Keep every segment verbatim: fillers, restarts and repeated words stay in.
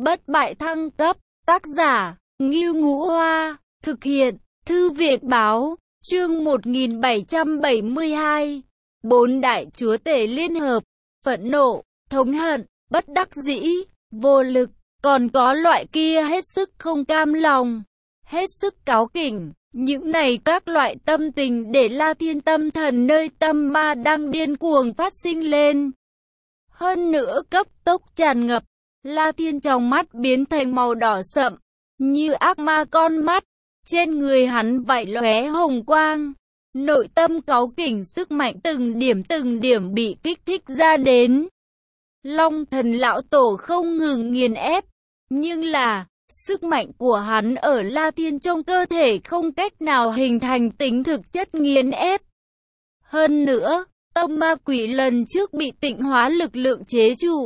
Bất bại thăng cấp, tác giả, Ngưu Ngũ Hoa, thực hiện, Thư viện Báo, chương một nghìn bảy trăm bảy mươi hai. Bốn đại chúa tể liên hợp, phẫn nộ, thống hận, bất đắc dĩ, vô lực, còn có loại kia hết sức không cam lòng, hết sức cáu kỉnh. Những này các loại tâm tình để La Thiên tâm thần nơi tâm ma đang điên cuồng phát sinh lên. Hơn nữa cấp tốc tràn ngập, La Thiên trong mắt biến thành màu đỏ sậm, như ác ma con mắt, trên người hắn vảy lóe hồng quang. Nội tâm cáu kỉnh sức mạnh từng điểm từng điểm bị kích thích ra đến. Long thần lão tổ không ngừng nghiền ép, nhưng là sức mạnh của hắn ở La Thiên trong cơ thể không cách nào hình thành tính thực chất nghiền ép. Hơn nữa, tâm ma quỷ lần trước bị tịnh hóa lực lượng chế trụ.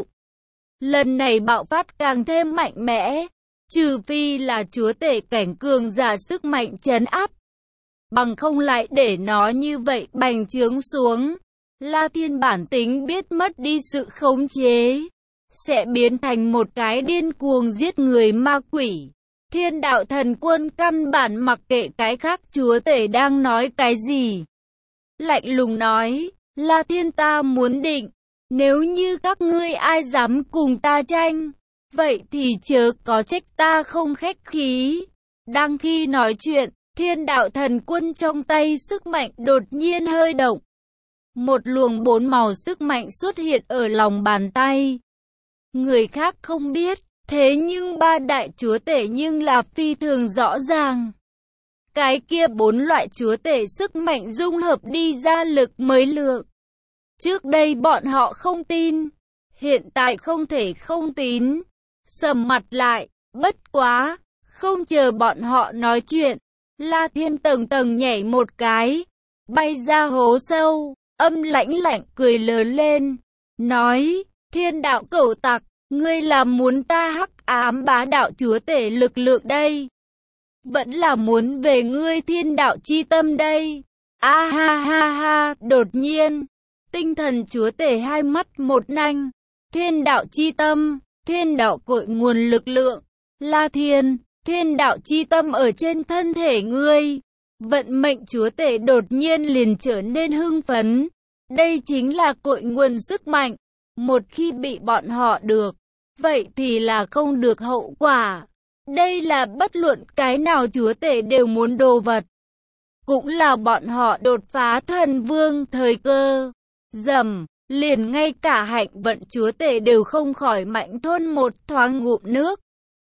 Lần này bạo phát càng thêm mạnh mẽ, trừ phi là chúa tể cảnh cường giả sức mạnh trấn áp. Bằng không lại để nó như vậy bành trướng xuống. La Thiên bản tính biết mất đi sự khống chế, sẽ biến thành một cái điên cuồng giết người ma quỷ. Thiên đạo thần quân căn bản mặc kệ cái khác chúa tể đang nói cái gì. Lạnh lùng nói, La Thiên ta muốn định, nếu như các ngươi ai dám cùng ta tranh, vậy thì chớ có trách ta không khách khí. Đang khi nói chuyện, thiên đạo thần quân trong tay sức mạnh đột nhiên hơi động. Một luồng bốn màu sức mạnh xuất hiện ở lòng bàn tay. Người khác không biết, thế nhưng ba đại chúa tể nhưng là phi thường rõ ràng. Cái kia bốn loại chúa tể sức mạnh dung hợp đi ra lực mới lượng. Trước đây bọn họ không tin, hiện tại không thể không tín. Sầm mặt lại, bất quá, không chờ bọn họ nói chuyện, La Thiên tầng tầng nhảy một cái, bay ra hố sâu, âm lãnh lạnh cười lớn lên, nói, thiên đạo cẩu tặc, ngươi là muốn ta hắc ám bá đạo chúa tể lực lượng đây, vẫn là muốn về ngươi thiên đạo chi tâm đây. A ha ha ha, đột nhiên, tinh thần chúa tể hai mắt một nanh, thiên đạo chi tâm, thiên đạo cội nguồn lực lượng, La Thiên, thiên đạo chi tâm ở trên thân thể ngươi. Vận mệnh chúa tể đột nhiên liền trở nên hưng phấn. Đây chính là cội nguồn sức mạnh. Một khi bị bọn họ được, vậy thì là không được hậu quả. Đây là bất luận cái nào chúa tể đều muốn đồ vật. Cũng là bọn họ đột phá thần vương thời cơ. Dầm, liền ngay cả hạnh vận chúa tể đều không khỏi mạnh thôn một thoáng ngụm nước.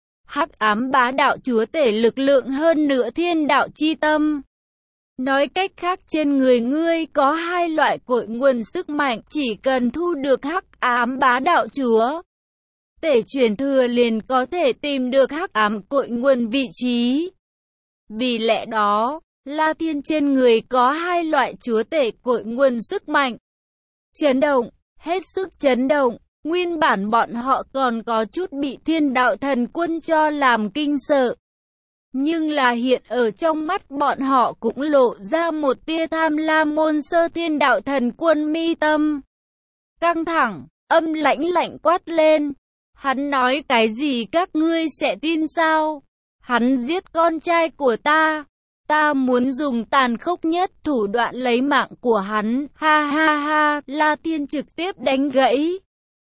Hắc ám bá đạo chúa tể lực lượng hơn nữa thiên đạo chi tâm. Nói cách khác trên người ngươi có hai loại cội nguồn sức mạnh, chỉ cần thu được hắc ám bá đạo chúa tể truyền thừa liền có thể tìm được hắc ám cội nguồn vị trí. Vì lẽ đó, La Thiên trên người có hai loại chúa tể cội nguồn sức mạnh. Chấn động, hết sức chấn động. Nguyên bản bọn họ còn có chút bị thiên đạo thần quân cho làm kinh sợ. Nhưng là hiện ở trong mắt bọn họ cũng lộ ra một tia tham lam môn sơ thiên đạo thần quân mi tâm. Căng thẳng, âm lãnh lạnh quát lên. Hắn nói cái gì các ngươi sẽ tin sao? Hắn giết con trai của ta. Ta muốn dùng tàn khốc nhất thủ đoạn lấy mạng của hắn. Ha ha ha, La Thiên trực tiếp đánh gãy.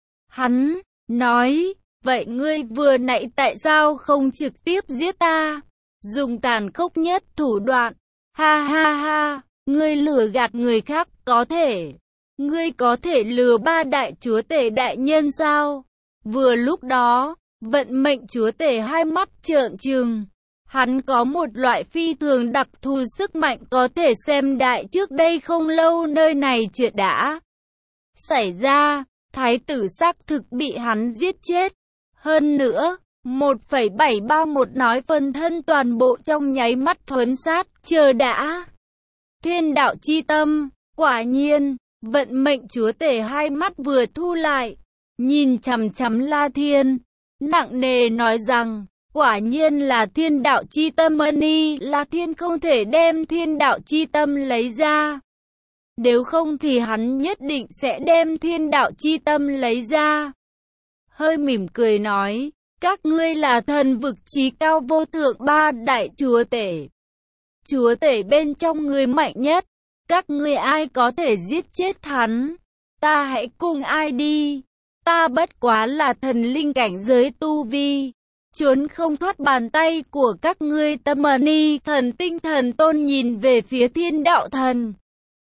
Hắn nói, vậy ngươi vừa nãy tại sao không trực tiếp giết ta? Dùng tàn khốc nhất thủ đoạn. Ha ha ha, ngươi lừa gạt người khác có thể. Ngươi có thể lừa ba đại chúa tể đại nhân sao? Vừa lúc đó, vận mệnh chúa tể hai mắt trợn trừng. Hắn có một loại phi thường đặc thù sức mạnh có thể xem đại trước đây không lâu nơi này chuyện đã xảy ra. Thái tử xác thực bị hắn giết chết. Hơn nữa, một phẩy bảy ba mốt nói phân thân toàn bộ trong nháy mắt thuấn sát, chờ đã. Thiên đạo chi tâm, quả nhiên, vận mệnh chúa tể hai mắt vừa thu lại, nhìn chằm chằm La Thiên, nặng nề nói rằng, quả nhiên là thiên đạo chi tâm money, La Thiên không thể đem thiên đạo chi tâm lấy ra. Nếu không thì hắn nhất định sẽ đem thiên đạo chi tâm lấy ra. Hơi mỉm cười nói, Các ngươi là thần vực chí cao vô thượng ba đại chúa tể. Chúa tể bên trong người mạnh nhất. Các ngươi ai có thể giết chết hắn? Ta hãy cùng ai đi? Ta bất quá là thần linh cảnh giới tu vi. Trốn không thoát bàn tay của các ngươi. Tâm ni thần tinh thần tôn nhìn về phía thiên đạo thần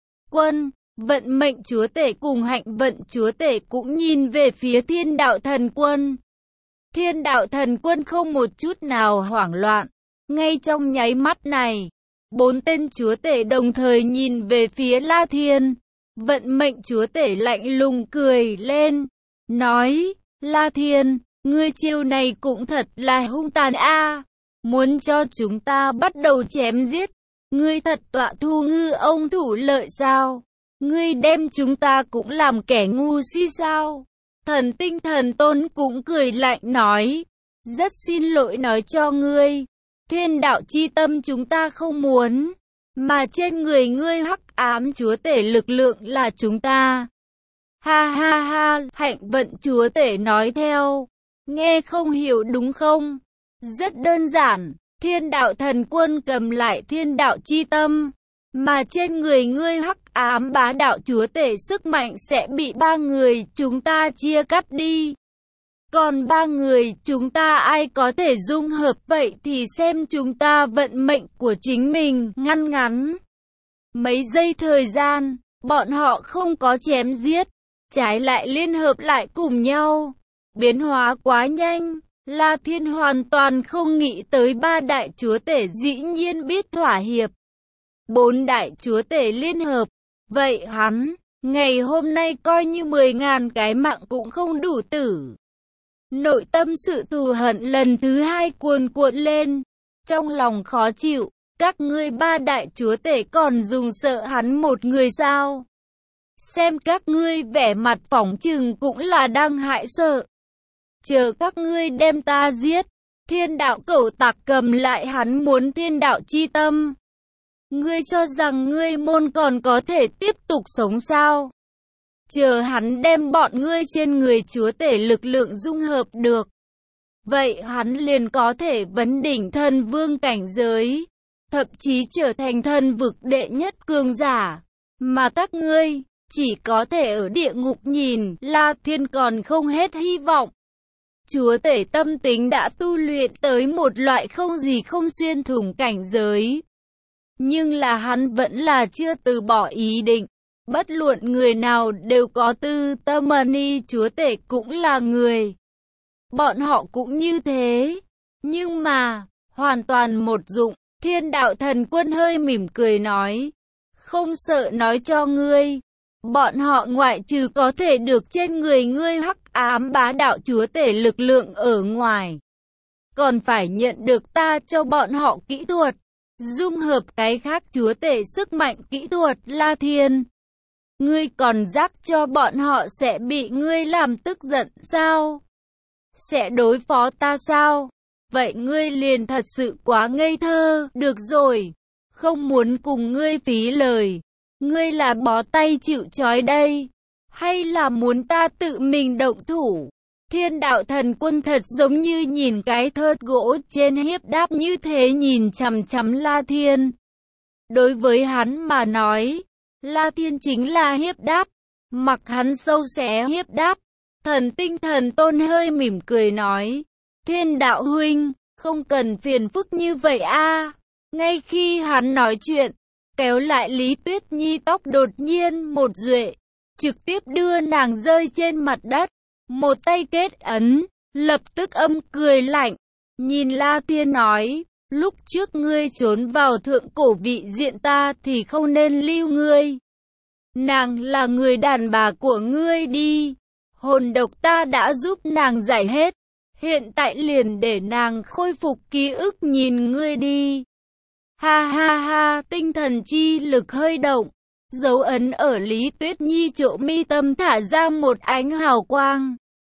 quân. Vận mệnh chúa tể cùng hạnh vận chúa tể cũng nhìn về phía thiên đạo thần quân. Thiên đạo thần quân không một chút nào hoảng loạn. Ngay trong nháy mắt này, bốn tên chúa tể đồng thời nhìn về phía La Thiên. Vận mệnh chúa tể lạnh lùng cười lên, nói, La Thiên, ngươi chiêu này cũng thật là hung tàn a, muốn cho chúng ta bắt đầu chém giết. Ngươi thật tọa thu ngư ông thủ lợi sao? Ngươi đem chúng ta cũng làm kẻ ngu si sao? Thần tinh thần tôn cũng cười lạnh nói, rất xin lỗi nói cho ngươi, thiên đạo chi tâm chúng ta không muốn, mà trên người ngươi hắc ám chúa tể lực lượng là chúng ta. Ha ha ha, hạnh vận chúa tể nói theo, nghe không hiểu đúng không? Rất đơn giản, thiên đạo thần quân cầm lại thiên đạo chi tâm, mà trên người ngươi hắc ám bá đạo chúa tể sức mạnh sẽ bị ba người chúng ta chia cắt đi. Còn ba người chúng ta ai có thể dung hợp vậy thì xem chúng ta vận mệnh của chính mình. Ngăn ngắn mấy giây thời gian, bọn họ không có chém giết, trái lại liên hợp lại cùng nhau. Biến hóa quá nhanh, La Thiên hoàn toàn không nghĩ tới ba đại chúa tể dĩ nhiên biết thỏa hiệp. Bốn đại chúa tể liên hợp, vậy hắn, ngày hôm nay coi như mười ngàn cái mạng cũng không đủ tử. Nội tâm sự thù hận lần thứ hai cuồn cuộn lên, trong lòng khó chịu, các ngươi ba đại chúa tể còn dùng sợ hắn một người sao? Xem các ngươi vẻ mặt phỏng chừng cũng là đang hại sợ. Chờ các ngươi đem ta giết, thiên đạo cẩu tặc cầm lại hắn muốn thiên đạo chi tâm. Ngươi cho rằng ngươi môn còn có thể tiếp tục sống sao? Chờ hắn đem bọn ngươi trên người chúa tể lực lượng dung hợp được. Vậy hắn liền có thể vấn đỉnh thần vương cảnh giới, thậm chí trở thành thần vực đệ nhất cường giả. Mà các ngươi, chỉ có thể ở địa ngục nhìn, La Thiên còn không hết hy vọng. Chúa tể tâm tính đã tu luyện tới một loại không gì không xuyên thủng cảnh giới. Nhưng là hắn vẫn là chưa từ bỏ ý định. Bất luận người nào đều có tư tâm ni chúa tể cũng là người. Bọn họ cũng như thế. Nhưng mà, hoàn toàn một dụng, thiên đạo thần quân hơi mỉm cười nói. Không sợ nói cho ngươi. Bọn họ ngoại trừ có thể được trên người ngươi hắc ám bá đạo chúa tể lực lượng ở ngoài. Còn phải nhận được ta cho bọn họ kỹ thuật. Dung hợp cái khác chúa tể sức mạnh kỹ thuật. La Thiên, ngươi còn rắc cho bọn họ sẽ bị ngươi làm tức giận sao? Sẽ đối phó ta sao? Vậy ngươi liền thật sự quá ngây thơ. Được rồi, không muốn cùng ngươi phí lời. Ngươi là bó tay chịu trói đây, hay là muốn ta tự mình động thủ? Thiên đạo thần quân thật giống như nhìn cái thớt gỗ trên hiếp đáp như thế nhìn chằm chằm La Thiên. Đối với hắn mà nói, La Thiên chính là hiếp đáp, mặc hắn sâu xé hiếp đáp. Thần tinh thần tôn hơi mỉm cười nói, thiên đạo huynh, không cần phiền phức như vậy a. Ngay khi hắn nói chuyện, kéo lại Lý Tuyết Nhi tóc đột nhiên một duệ, trực tiếp đưa nàng rơi trên mặt đất. Một tay kết ấn, lập tức âm cười lạnh, nhìn La Thiên nói, lúc trước ngươi trốn vào thượng cổ vị diện ta thì không nên lưu ngươi. Nàng là người đàn bà của ngươi đi, hồn độc ta đã giúp nàng giải hết, hiện tại liền để nàng khôi phục ký ức nhìn ngươi đi. Ha ha ha, tinh thần chi lực hơi động, dấu ấn ở Lý Tuyết Nhi chỗ mi tâm thả ra một ánh hào quang.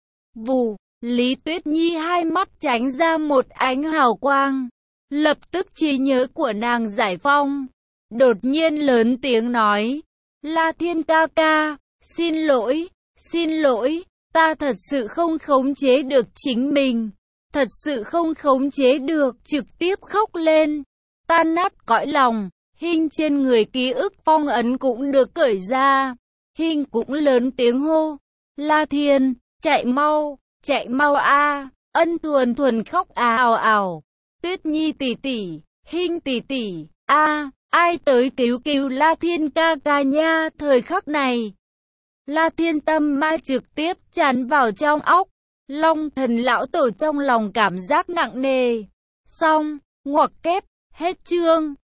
Vù, Lý Tuyết Nhi hai mắt tránh ra một ánh hào quang, lập tức trí nhớ của nàng giải phong. Đột nhiên lớn tiếng nói, La Thiên ca ca, xin lỗi, xin lỗi, ta thật sự không khống chế được chính mình. thật sự không khống chế được, trực tiếp khóc lên, tan nát cõi lòng. Hinh trên người ký ức phong ấn cũng được cởi ra. Hinh cũng lớn tiếng hô, La Thiên, chạy mau, chạy mau a! Ân Thuần Thuần khóc ào ào. Tuyết Nhi tỷ tỷ, Hinh tỷ tỷ, a, ai tới cứu cứu La Thiên ca ca nha. Thời khắc này, La Thiên tâm ma trực tiếp tràn vào trong óc. Long Thần lão tổ trong lòng cảm giác nặng nề. Xong, ngoặc kép, hết chương.